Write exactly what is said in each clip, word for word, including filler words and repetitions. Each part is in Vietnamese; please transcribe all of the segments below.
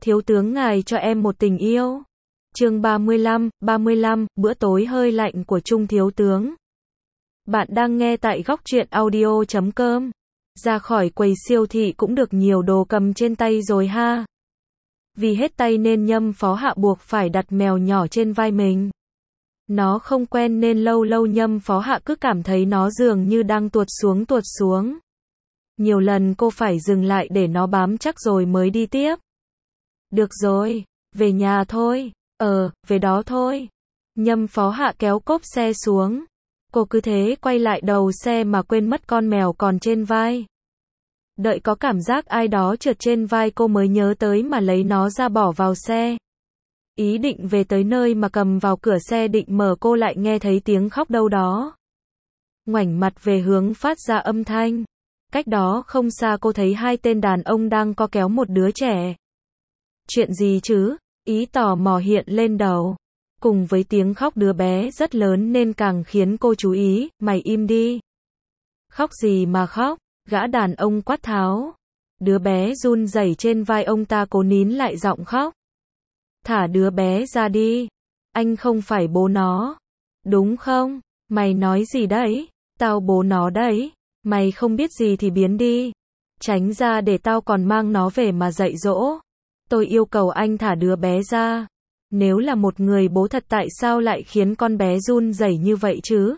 Thiếu tướng ngài cho em một tình yêu. Chương ba mươi lăm, ba mươi lăm, bữa tối hơi lạnh của Trung thiếu tướng. Bạn đang nghe tại góc truyện audio chấm com. Ra khỏi quầy siêu thị cũng được nhiều đồ cầm trên tay rồi ha. Vì hết tay nên Nhâm Phó Hạ buộc phải đặt mèo nhỏ trên vai mình. Nó không quen nên lâu lâu Nhâm Phó Hạ cứ cảm thấy nó dường như đang tuột xuống tuột xuống. Nhiều lần cô phải dừng lại để nó bám chắc rồi mới đi tiếp. Được rồi, về nhà thôi. Ờ, về đó thôi. Nhâm Phó Hạ kéo cốp xe xuống. Cô cứ thế quay lại đầu xe mà quên mất con mèo còn trên vai. Đợi có cảm giác ai đó trượt trên vai cô mới nhớ tới mà lấy nó ra bỏ vào xe. Ý định về tới nơi mà cầm vào cửa xe định mở cô lại nghe thấy tiếng khóc đâu đó. Ngoảnh mặt về hướng phát ra âm thanh. Cách đó không xa cô thấy hai tên đàn ông đang co kéo một đứa trẻ. Chuyện gì chứ? Ý tò mò hiện lên đầu. Cùng với tiếng khóc đứa bé rất lớn nên càng khiến cô chú ý, mày im đi. Khóc gì mà khóc? Gã đàn ông quát tháo. Đứa bé run rẩy trên vai ông ta cố nín lại giọng khóc. Thả đứa bé ra đi. Anh không phải bố nó. Đúng không? Mày nói gì đấy? Tao bố nó đấy. Mày không biết gì thì biến đi. Tránh ra để tao còn mang nó về mà dạy dỗ. Tôi yêu cầu anh thả đứa bé ra. Nếu là một người bố thật tại sao lại khiến con bé run rẩy như vậy chứ?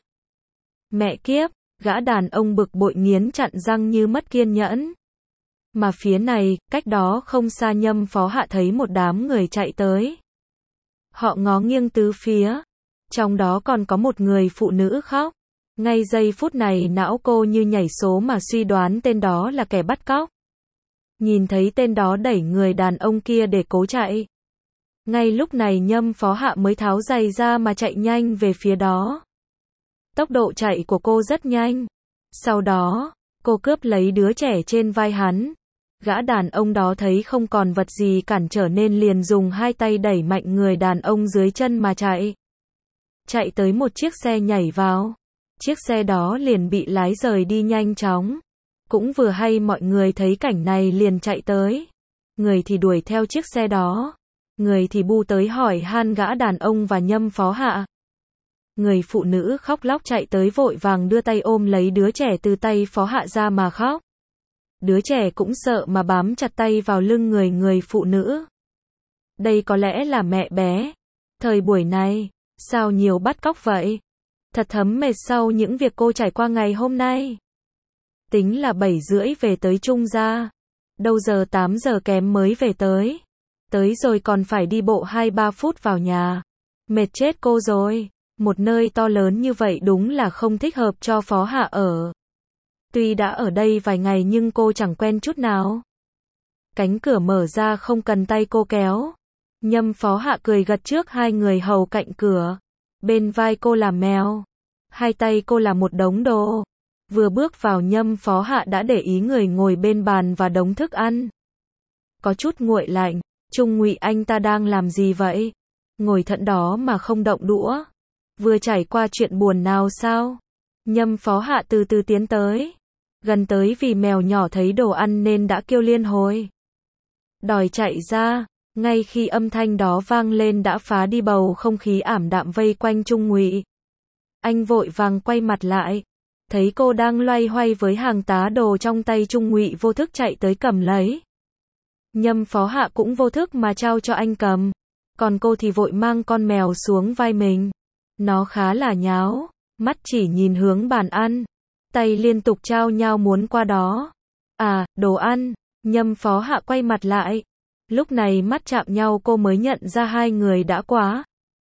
Mẹ kiếp, gã đàn ông bực bội nghiến chặn răng như mất kiên nhẫn. Mà phía này, cách đó không xa Nhâm Phó Hạ thấy một đám người chạy tới. Họ ngó nghiêng tứ phía. Trong đó còn có một người phụ nữ khóc. Ngay giây phút này não cô như nhảy số mà suy đoán tên đó là kẻ bắt cóc. Nhìn thấy tên đó đẩy người đàn ông kia để cố chạy. Ngay lúc này Nhâm Phó Hạ mới tháo giày ra mà chạy nhanh về phía đó. Tốc độ chạy của cô rất nhanh. Sau đó, cô cướp lấy đứa trẻ trên vai hắn. Gã đàn ông đó thấy không còn vật gì cản trở nên liền dùng hai tay đẩy mạnh người đàn ông dưới chân mà chạy. Chạy tới một chiếc xe nhảy vào. Chiếc xe đó liền bị lái rời đi nhanh chóng. Cũng vừa hay mọi người thấy cảnh này liền chạy tới. Người thì đuổi theo chiếc xe đó. Người thì bu tới hỏi han gã đàn ông và Nhâm Phó Hạ. Người phụ nữ khóc lóc chạy tới vội vàng đưa tay ôm lấy đứa trẻ từ tay Phó Hạ ra mà khóc. Đứa trẻ cũng sợ mà bám chặt tay vào lưng người người phụ nữ. Đây có lẽ là mẹ bé. Thời buổi này, sao nhiều bắt cóc vậy? Thật thấm mệt sau những việc cô trải qua ngày hôm nay. Tính là bảy rưỡi về tới Trung gia. Đâu giờ tám giờ kém mới về tới. Tới rồi còn phải đi bộ hai ba phút vào nhà. Mệt chết cô rồi. Một nơi to lớn như vậy đúng là không thích hợp cho Phó Hạ ở. Tuy đã ở đây vài ngày nhưng cô chẳng quen chút nào. Cánh cửa mở ra không cần tay cô kéo. Nhâm Phó Hạ cười gật trước hai người hầu cạnh cửa. Bên vai cô là mèo. Hai tay cô là một đống đồ. Vừa bước vào Nhâm Phó Hạ đã để ý người ngồi bên bàn và đống thức ăn. Có chút nguội lạnh. Trung Ngụy anh ta đang làm gì vậy? Ngồi thẫn đó mà không động đũa. Vừa trải qua chuyện buồn nào sao? Nhâm Phó Hạ từ từ tiến tới. Gần tới vì mèo nhỏ thấy đồ ăn nên đã kêu liên hồi. Đòi chạy ra. Ngay khi âm thanh đó vang lên đã phá đi bầu không khí ảm đạm vây quanh Trung Ngụy. Anh vội vàng quay mặt lại. Thấy cô đang loay hoay với hàng tá đồ trong tay Trung Ngụy vô thức chạy tới cầm lấy. Nhâm Phó Hạ cũng vô thức mà trao cho anh cầm. Còn cô thì vội mang con mèo xuống vai mình. Nó khá là nháo. Mắt chỉ nhìn hướng bàn ăn. Tay liên tục trao nhau muốn qua đó. À, đồ ăn. Nhâm Phó Hạ quay mặt lại. Lúc này mắt chạm nhau cô mới nhận ra hai người đã quá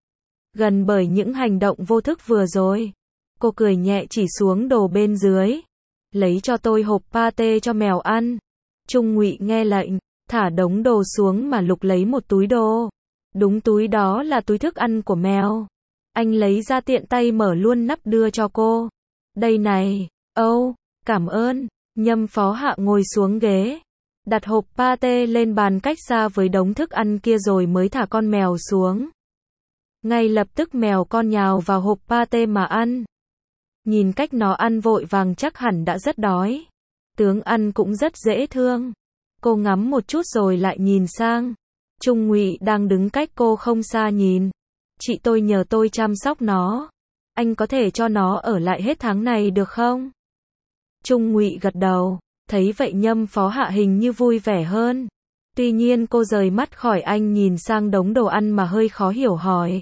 gần bởi những hành động vô thức vừa rồi. Cô cười nhẹ chỉ xuống đồ bên dưới. Lấy cho tôi hộp pate cho mèo ăn. Trung Ngụy nghe lệnh, thả đống đồ xuống mà lục lấy một túi đồ. Đúng túi đó là túi thức ăn của mèo. Anh lấy ra tiện tay mở luôn nắp đưa cho cô. Đây này, âu, oh, cảm ơn. Nhâm Phó Hạ ngồi xuống ghế. Đặt hộp pate lên bàn cách xa với đống thức ăn kia rồi mới thả con mèo xuống. Ngay lập tức mèo con nhào vào hộp pate mà ăn. Nhìn cách nó ăn vội vàng chắc hẳn đã rất đói. Tướng ăn cũng rất dễ thương. Cô ngắm một chút rồi lại nhìn sang. Trung Ngụy đang đứng cách cô không xa nhìn. Chị tôi nhờ tôi chăm sóc nó. Anh có thể cho nó ở lại hết tháng này được không? Trung Ngụy gật đầu. Thấy vậy Nhâm Phó Hạ hình như vui vẻ hơn. Tuy nhiên cô rời mắt khỏi anh nhìn sang đống đồ ăn mà hơi khó hiểu hỏi.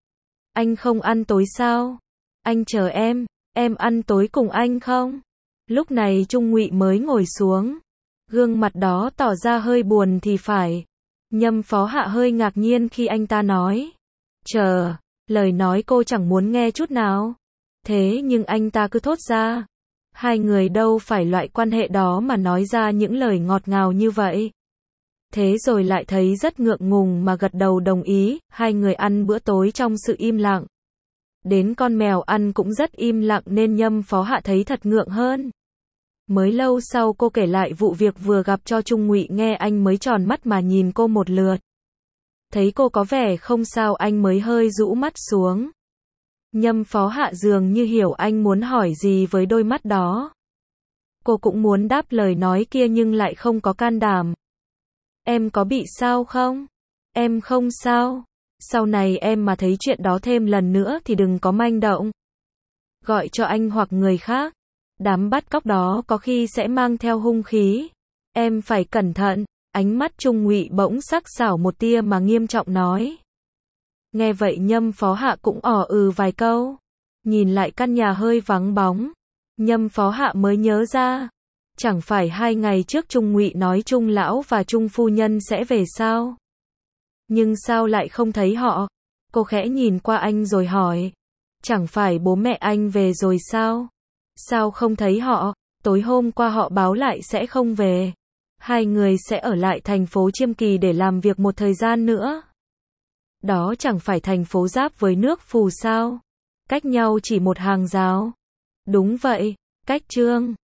Anh không ăn tối sao? Anh chờ em, em ăn tối cùng anh không? Lúc này Trung Ngụy mới ngồi xuống. Gương mặt đó tỏ ra hơi buồn thì phải. Nhâm Phó Hạ hơi ngạc nhiên khi anh ta nói. Chờ, lời nói cô chẳng muốn nghe chút nào. Thế nhưng anh ta cứ thốt ra. Hai người đâu phải loại quan hệ đó mà nói ra những lời ngọt ngào như vậy. Thế rồi lại thấy rất ngượng ngùng mà gật đầu đồng ý, hai người ăn bữa tối trong sự im lặng. Đến con mèo ăn cũng rất im lặng nên Nhâm Phó Hạ thấy thật ngượng hơn. Mới lâu sau cô kể lại vụ việc vừa gặp cho Trung Ngụy nghe anh mới tròn mắt mà nhìn cô một lượt. Thấy cô có vẻ không sao anh mới hơi rũ mắt xuống. Nhâm Phó Hạ dường như hiểu anh muốn hỏi gì với đôi mắt đó. Cô cũng muốn đáp lời nói kia nhưng lại không có can đảm. Em có bị sao không? Em không sao. Sau này em mà thấy chuyện đó thêm lần nữa thì đừng có manh động. Gọi cho anh hoặc người khác. Đám bắt cóc đó có khi sẽ mang theo hung khí. Em phải cẩn thận. Ánh mắt Trung Ngụy bỗng sắc sảo một tia mà nghiêm trọng nói. Nghe vậy Nhâm Phó Hạ cũng ỏ ừ vài câu. Nhìn lại căn nhà hơi vắng bóng. Nhâm Phó Hạ mới nhớ ra. Chẳng phải hai ngày trước Trung Ngụy nói Trung lão và Trung phu nhân sẽ về sao? Nhưng sao lại không thấy họ? Cô khẽ nhìn qua anh rồi hỏi. Chẳng phải bố mẹ anh về rồi sao? Sao không thấy họ? Tối hôm qua họ báo lại sẽ không về. Hai người sẽ ở lại thành phố Chiêm Kỳ để làm việc một thời gian nữa. Đó chẳng phải thành phố giáp với nước Phù sao? Cách nhau chỉ một hàng rào. Đúng vậy, cách Trương.